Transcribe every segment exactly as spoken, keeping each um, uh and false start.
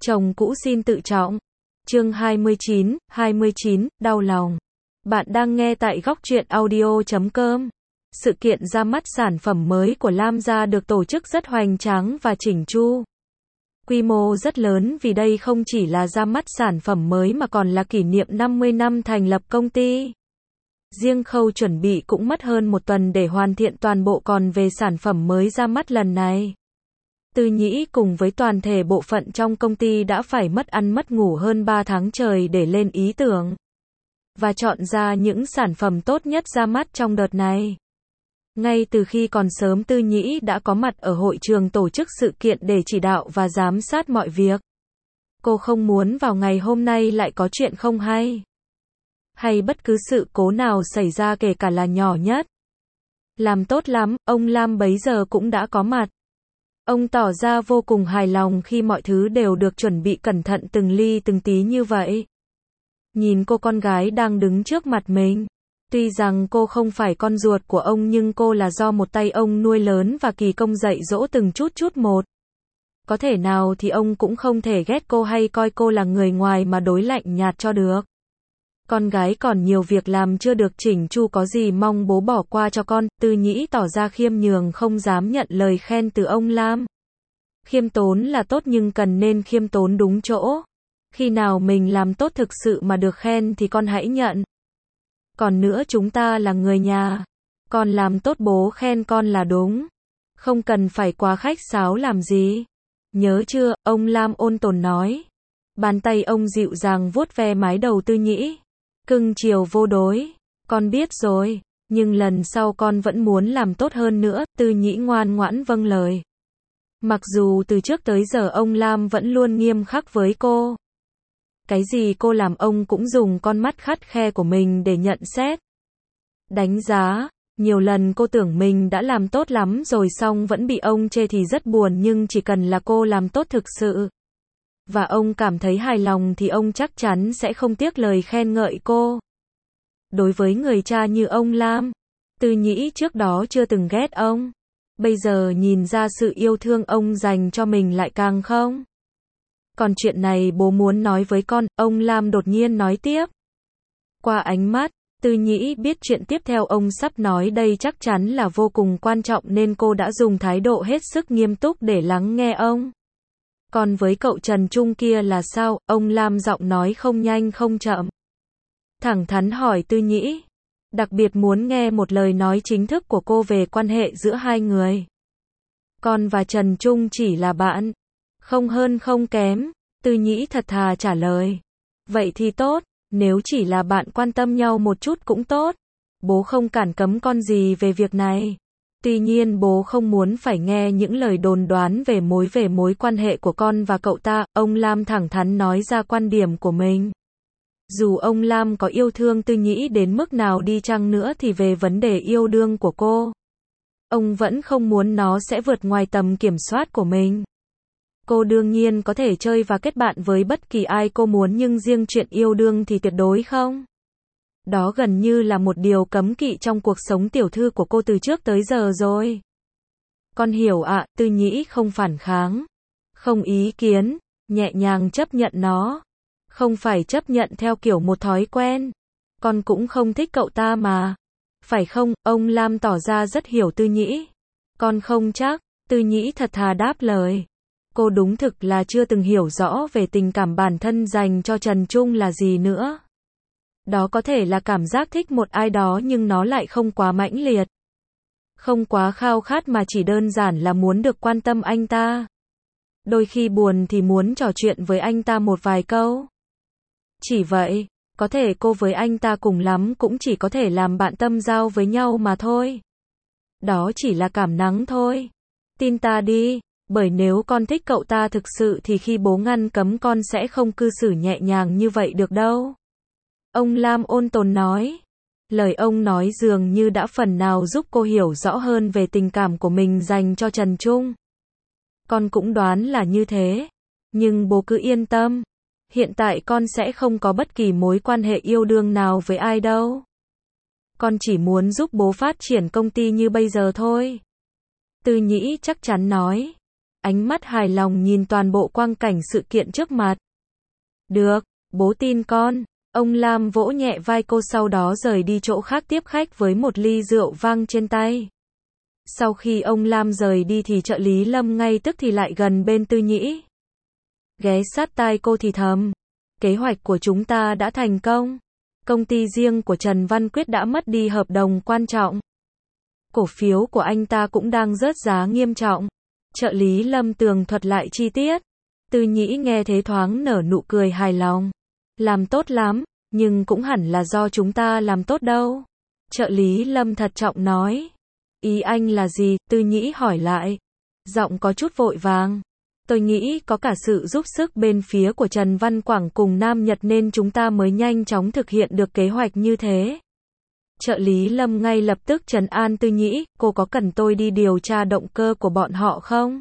Chồng cũ xin tự trọng. Chương hai mươi chín, hai mươi chín, đau lòng. Bạn đang nghe tại góc truyện audio chấm com. Sự kiện ra mắt sản phẩm mới của Lam Gia được tổ chức rất hoành tráng và chỉnh chu. Quy mô rất lớn vì đây không chỉ là ra mắt sản phẩm mới mà còn là kỷ niệm năm mươi năm thành lập công ty. Riêng khâu chuẩn bị cũng mất hơn một tuần để hoàn thiện toàn bộ, còn về sản phẩm mới ra mắt lần này, Tư Nhĩ cùng với toàn thể bộ phận trong công ty đã phải mất ăn mất ngủ hơn ba tháng trời để lên ý tưởng và chọn ra những sản phẩm tốt nhất ra mắt trong đợt này. Ngay từ khi còn sớm, Tư Nhĩ đã có mặt ở hội trường tổ chức sự kiện để chỉ đạo và giám sát mọi việc. Cô không muốn vào ngày hôm nay lại có chuyện không hay, hay bất cứ sự cố nào xảy ra, kể cả là nhỏ nhất. Làm tốt lắm, ông Lam bấy giờ cũng đã có mặt. Ông tỏ ra vô cùng hài lòng khi mọi thứ đều được chuẩn bị cẩn thận từng ly từng tí như vậy. Nhìn cô con gái đang đứng trước mặt mình. Tuy rằng cô không phải con ruột của ông nhưng cô là do một tay ông nuôi lớn và kỳ công dạy dỗ từng chút chút một. Có thể nào thì ông cũng không thể ghét cô hay coi cô là người ngoài mà đối lạnh nhạt cho được. Con gái còn nhiều việc làm chưa được chỉnh chu, có gì mong bố bỏ qua cho con. Tư Nhĩ tỏ ra khiêm nhường, không dám nhận lời khen từ ông Lam. Khiêm tốn là tốt nhưng cần nên khiêm tốn đúng chỗ. Khi nào mình làm tốt thực sự mà được khen thì con hãy nhận. Còn nữa, chúng ta là người nhà. Con làm tốt bố khen con là đúng. Không cần phải quá khách sáo làm gì. Nhớ chưa, ông Lam ôn tồn nói. Bàn tay ông dịu dàng vuốt ve mái đầu Tư Nhĩ. Cưng chiều vô đối. Con biết rồi, nhưng lần sau con vẫn muốn làm tốt hơn nữa. Tư Nhĩ ngoan ngoãn vâng lời. Mặc dù từ trước tới giờ ông Lam vẫn luôn nghiêm khắc với cô. Cái gì cô làm ông cũng dùng con mắt khắt khe của mình để nhận xét, đánh giá. Nhiều lần cô tưởng mình đã làm tốt lắm rồi xong vẫn bị ông chê thì rất buồn, nhưng chỉ cần là cô làm tốt thực sự và ông cảm thấy hài lòng thì ông chắc chắn sẽ không tiếc lời khen ngợi cô. Đối với người cha như ông Lam, Tư Nhĩ trước đó chưa từng ghét ông. Bây giờ nhìn ra sự yêu thương ông dành cho mình lại càng không. Còn chuyện này bố muốn nói với con, ông Lam đột nhiên nói tiếp. Qua ánh mắt, Tư Nhĩ biết chuyện tiếp theo ông sắp nói đây chắc chắn là vô cùng quan trọng nên cô đã dùng thái độ hết sức nghiêm túc để lắng nghe ông. Còn với cậu Trần Trung kia là sao? Ông Lam giọng nói không nhanh không chậm, thẳng thắn hỏi Tư Nhĩ. Đặc biệt muốn nghe một lời nói chính thức của cô về quan hệ giữa hai người. Con và Trần Trung chỉ là bạn, không hơn không kém. Tư Nhĩ thật thà trả lời. Vậy thì tốt, nếu chỉ là bạn quan tâm nhau một chút cũng tốt. Bố không cản cấm con gì về việc này. Tuy nhiên bố không muốn phải nghe những lời đồn đoán về mối về mối quan hệ của con và cậu ta. Ông Lam thẳng thắn nói ra quan điểm của mình. Dù ông Lam có yêu thương Tư Nhĩ đến mức nào đi chăng nữa thì về vấn đề yêu đương của cô, ông vẫn không muốn nó sẽ vượt ngoài tầm kiểm soát của mình. Cô đương nhiên có thể chơi và kết bạn với bất kỳ ai cô muốn, nhưng riêng chuyện yêu đương thì tuyệt đối không. Đó gần như là một điều cấm kỵ trong cuộc sống tiểu thư của cô từ trước tới giờ rồi. Con hiểu ạ. À, Tư Nhĩ không phản kháng, không ý kiến, nhẹ nhàng chấp nhận nó. Không phải chấp nhận theo kiểu một thói quen. Con cũng không thích cậu ta mà. Phải không? Ông Lam tỏ ra rất hiểu Tư Nhĩ. Con không chắc. Tư Nhĩ thật thà đáp lời. Cô đúng thực là chưa từng hiểu rõ về tình cảm bản thân dành cho Trần Trung là gì nữa. Đó có thể là cảm giác thích một ai đó nhưng nó lại không quá mãnh liệt. Không quá khao khát mà chỉ đơn giản là muốn được quan tâm anh ta. Đôi khi buồn thì muốn trò chuyện với anh ta một vài câu. Chỉ vậy, có thể cô với anh ta cùng lắm cũng chỉ có thể làm bạn tâm giao với nhau mà thôi. Đó chỉ là cảm nắng thôi. Tin ta đi, bởi nếu con thích cậu ta thực sự thì khi bố ngăn cấm con sẽ không cư xử nhẹ nhàng như vậy được đâu. Ông Lam ôn tồn nói. Lời ông nói dường như đã phần nào giúp cô hiểu rõ hơn về tình cảm của mình dành cho Trần Trung. Con cũng đoán là như thế. Nhưng bố cứ yên tâm. Hiện tại con sẽ không có bất kỳ mối quan hệ yêu đương nào với ai đâu. Con chỉ muốn giúp bố phát triển công ty như bây giờ thôi. Tư Nhĩ chắc chắn nói. ánh mắt hài lòng nhìn toàn bộ quang cảnh sự kiện trước mặt. Được, bố tin con. Ông Lam vỗ nhẹ vai cô sau đó rời đi chỗ khác tiếp khách với một ly rượu vang trên tay. Sau khi ông Lam rời đi thì trợ lý Lâm ngay tức thì lại gần bên Tư Nhĩ. Ghé sát tai cô thì thầm. Kế hoạch của chúng ta đã thành công. Công ty riêng của Trần Văn Quyết đã mất đi hợp đồng quan trọng. Cổ phiếu của anh ta cũng đang rớt giá nghiêm trọng. Trợ lý Lâm tường thuật lại chi tiết. Tư Nhĩ nghe thế thoáng nở nụ cười hài lòng. Làm tốt lắm, nhưng cũng hẳn là do chúng ta làm tốt đâu. Trợ lý Lâm thật trọng nói. Ý anh là gì? Tư Nhĩ hỏi lại. Giọng có chút vội vàng. Tôi nghĩ có cả sự giúp sức bên phía của Trần Văn Quảng cùng Nam Nhật nên chúng ta mới nhanh chóng thực hiện được kế hoạch như thế. Trợ lý Lâm ngay lập tức trấn an Tư Nhĩ, cô có cần tôi đi điều tra động cơ của bọn họ không?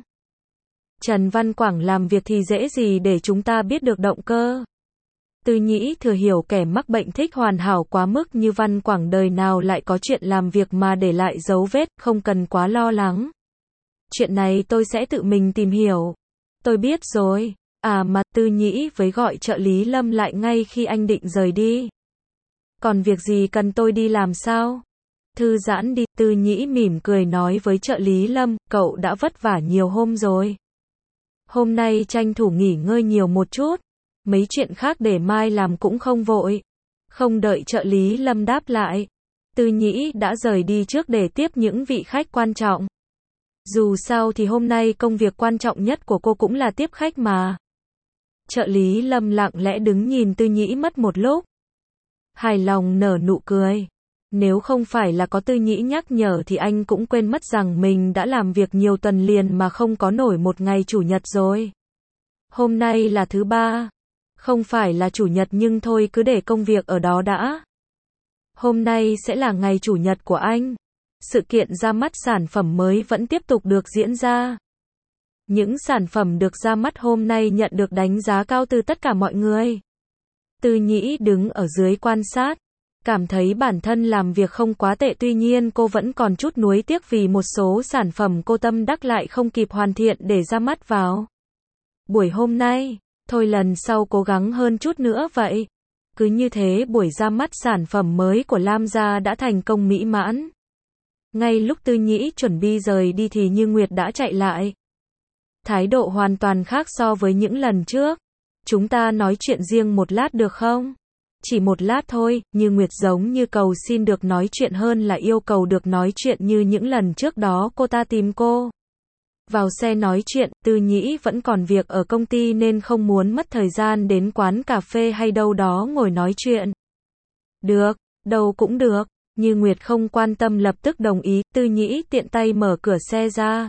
Trần Văn Quảng làm việc thì dễ gì để chúng ta biết được động cơ. Tư Nhĩ thừa hiểu kẻ mắc bệnh thích hoàn hảo quá mức như Văn Quảng đời nào lại có chuyện làm việc mà để lại dấu vết, không cần quá lo lắng. Chuyện này tôi sẽ tự mình tìm hiểu. Tôi biết rồi. À mà Tư Nhĩ với gọi trợ lý Lâm lại ngay khi anh định rời đi. Còn việc gì cần tôi đi làm sao? Thư giãn đi, Tư Nhĩ mỉm cười nói với trợ lý Lâm, cậu đã vất vả nhiều hôm rồi. Hôm nay tranh thủ nghỉ ngơi nhiều một chút. Mấy chuyện khác để mai làm cũng không vội. Không đợi trợ lý Lâm đáp lại. Tư Nhĩ đã rời đi trước để tiếp những vị khách quan trọng. Dù sao thì hôm nay công việc quan trọng nhất của cô cũng là tiếp khách mà. Trợ lý Lâm lặng lẽ đứng nhìn Tư Nhĩ mất một lúc. Hài lòng nở nụ cười. Nếu không phải là có Tư Nhĩ nhắc nhở thì anh cũng quên mất rằng mình đã làm việc nhiều tuần liền mà không có nổi một ngày chủ nhật rồi. Hôm nay là thứ ba. Không phải là chủ nhật nhưng thôi cứ để công việc ở đó đã. Hôm nay sẽ là ngày chủ nhật của anh. Sự kiện ra mắt sản phẩm mới vẫn tiếp tục được diễn ra. Những sản phẩm được ra mắt hôm nay nhận được đánh giá cao từ tất cả mọi người. Tư Nhĩ đứng ở dưới quan sát. Cảm thấy bản thân làm việc không quá tệ tuy nhiên cô vẫn còn chút nuối tiếc vì một số sản phẩm cô tâm đắc lại không kịp hoàn thiện để ra mắt vào buổi hôm nay. Thôi lần sau cố gắng hơn chút nữa vậy. Cứ như thế buổi ra mắt sản phẩm mới của Lam gia đã thành công mỹ mãn. Ngay lúc Tư Nhĩ chuẩn bị rời đi thì Như Nguyệt đã chạy lại. Thái độ hoàn toàn khác so với những lần trước. Chúng ta nói chuyện riêng một lát được không? Chỉ một lát thôi, Như Nguyệt giống như cầu xin được nói chuyện hơn là yêu cầu được nói chuyện như những lần trước đó cô ta tìm cô. Vào xe nói chuyện, Tư Nhĩ vẫn còn việc ở công ty nên không muốn mất thời gian đến quán cà phê hay đâu đó ngồi nói chuyện. Được, đâu cũng được. Như Nguyệt không quan tâm lập tức đồng ý, Tư Nhĩ tiện tay mở cửa xe ra.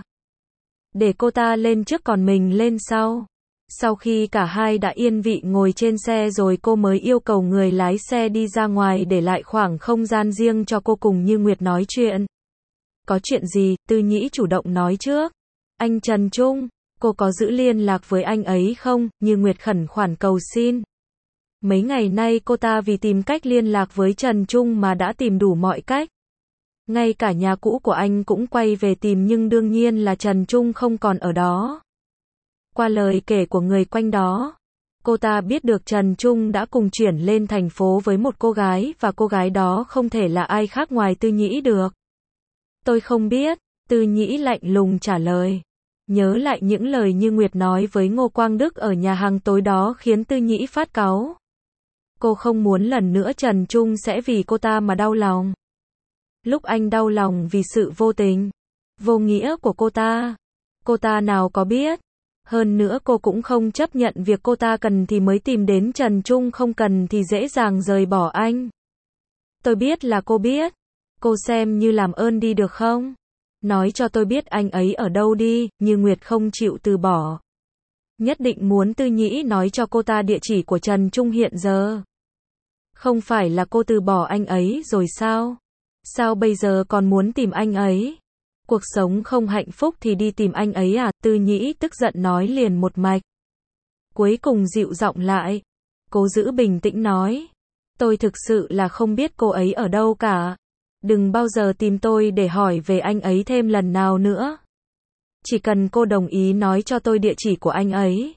Để cô ta lên trước còn mình lên sau. Sau khi cả hai đã yên vị ngồi trên xe rồi cô mới yêu cầu người lái xe đi ra ngoài để lại khoảng không gian riêng cho cô cùng Như Nguyệt nói chuyện. Có chuyện gì? Tư Nhĩ chủ động nói trước. Anh Trần Trung, cô có giữ liên lạc với anh ấy không? Như Nguyệt khẩn khoản cầu xin. Mấy ngày nay cô ta vì tìm cách liên lạc với Trần Trung mà đã tìm đủ mọi cách. Ngay cả nhà cũ của anh cũng quay về tìm nhưng đương nhiên là Trần Trung không còn ở đó. Qua lời kể của người quanh đó, cô ta biết được Trần Trung đã cùng chuyển lên thành phố với một cô gái và cô gái đó không thể là ai khác ngoài Tư Nhĩ được. Tôi không biết, Tư Nhĩ lạnh lùng trả lời. Nhớ lại những lời Như Nguyệt nói với Ngô Quang Đức ở nhà hàng tối đó khiến Tư Nhĩ phát cáu. Cô không muốn lần nữa Trần Trung sẽ vì cô ta mà đau lòng. Lúc anh đau lòng vì sự vô tình, vô nghĩa của cô ta, cô ta nào có biết. Hơn nữa cô cũng không chấp nhận việc cô ta cần thì mới tìm đến Trần Trung không cần thì dễ dàng rời bỏ anh. Tôi biết là cô biết. Cô xem như làm ơn đi được không? Nói cho tôi biết anh ấy ở đâu đi, Như Nguyệt không chịu từ bỏ. Nhất định muốn Tư Nhĩ nói cho cô ta địa chỉ của Trần Trung hiện giờ. Không phải là cô từ bỏ anh ấy rồi sao? Sao bây giờ còn muốn tìm anh ấy? Cuộc sống không hạnh phúc thì đi tìm anh ấy à? Tư Nhĩ tức giận nói liền một mạch. Cuối cùng dịu giọng lại. Cố giữ bình tĩnh nói. Tôi thực sự là không biết cô ấy ở đâu cả. Đừng bao giờ tìm tôi để hỏi về anh ấy thêm lần nào nữa. Chỉ cần cô đồng ý nói cho tôi địa chỉ của anh ấy.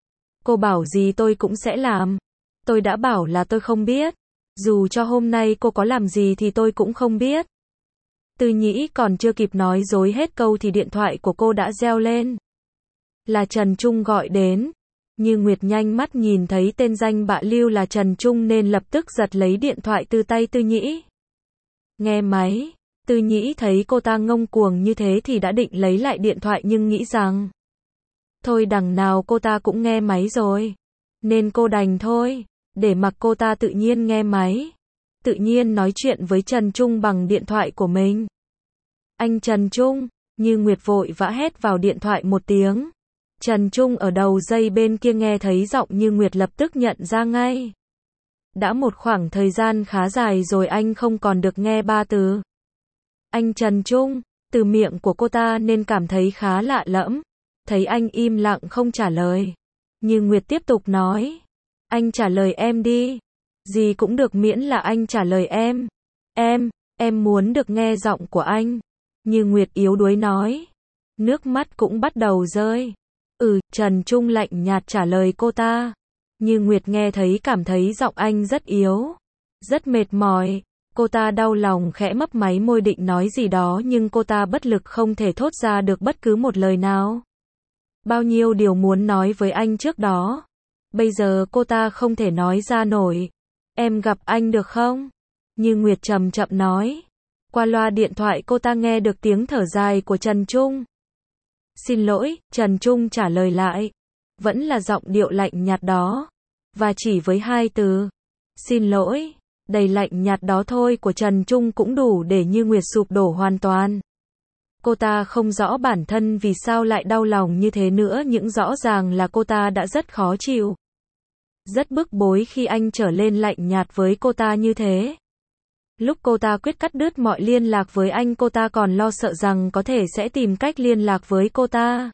Cô bảo gì tôi cũng sẽ làm. Tôi đã bảo là tôi không biết. Dù cho hôm nay cô có làm gì thì tôi cũng không biết. Tư Nhĩ còn chưa kịp nói dối hết câu thì điện thoại của cô đã reo lên. Là Trần Trung gọi đến. Như Nguyệt nhanh mắt nhìn thấy tên danh bạ lưu là Trần Trung nên lập tức giật lấy điện thoại từ tay Tư Nhĩ. Nghe máy. Tư Nhĩ thấy cô ta ngông cuồng như thế thì đã định lấy lại điện thoại nhưng nghĩ rằng thôi đằng nào cô ta cũng nghe máy rồi. Nên cô đành thôi, để mặc cô ta tự nhiên nghe máy. Tự nhiên nói chuyện với Trần Trung bằng điện thoại của mình. Anh Trần Trung, Như Nguyệt vội vã hét vào điện thoại một tiếng. Trần Trung ở đầu dây bên kia nghe thấy giọng Như Nguyệt lập tức nhận ra ngay. Đã một khoảng thời gian khá dài rồi anh không còn được nghe ba từ anh Trần Trung, từ miệng của cô ta nên cảm thấy khá lạ lẫm. Thấy anh im lặng không trả lời. Như Nguyệt tiếp tục nói. Anh trả lời em đi. Gì cũng được miễn là anh trả lời em. Em, em muốn được nghe giọng của anh. Như Nguyệt yếu đuối nói. Nước mắt cũng bắt đầu rơi. Ừ, Trần Trung lạnh nhạt trả lời cô ta. Như Nguyệt nghe thấy cảm thấy giọng anh rất yếu. Rất mệt mỏi. Cô ta đau lòng khẽ mấp máy môi định nói gì đó nhưng cô ta bất lực không thể thốt ra được bất cứ một lời nào. Bao nhiêu điều muốn nói với anh trước đó. Bây giờ cô ta không thể nói ra nổi. Em gặp anh được không? Như Nguyệt chậm chậm nói. Qua loa điện thoại cô ta nghe được tiếng thở dài của Trần Trung. Xin lỗi, Trần Trung trả lời lại. Vẫn là giọng điệu lạnh nhạt đó. Và chỉ với hai từ. Xin lỗi. Đầy lạnh nhạt đó thôi của Trần Trung cũng đủ để Như Nguyệt sụp đổ hoàn toàn. Cô ta không rõ bản thân vì sao lại đau lòng như thế nữa nhưng rõ ràng là cô ta đã rất khó chịu. Rất bức bối khi anh trở lên lạnh nhạt với cô ta như thế. Lúc cô ta quyết cắt đứt mọi liên lạc với anh cô ta còn lo sợ rằng có thể sẽ tìm cách liên lạc với cô ta.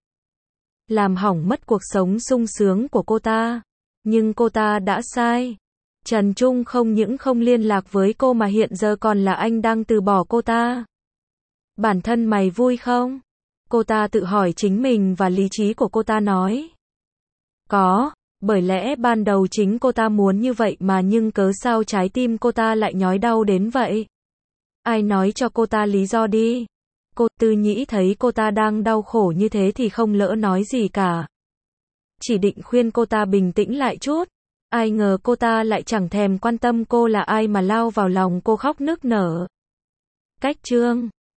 Làm hỏng mất cuộc sống sung sướng của cô ta. Nhưng cô ta đã sai. Trần Trung không những không liên lạc với cô mà hiện giờ còn là anh đang từ bỏ cô ta. Bản thân mày vui không? Cô ta tự hỏi chính mình và lý trí của cô ta nói. Có, bởi lẽ ban đầu chính cô ta muốn như vậy mà nhưng cớ sao trái tim cô ta lại nhói đau đến vậy? Ai nói cho cô ta lý do đi? Cô Tư Nhĩ thấy cô ta đang đau khổ như thế thì không lỡ nói gì cả. Chỉ định khuyên cô ta bình tĩnh lại chút. Ai ngờ cô ta lại chẳng thèm quan tâm cô là ai mà lao vào lòng cô khóc nức nở. Cách chương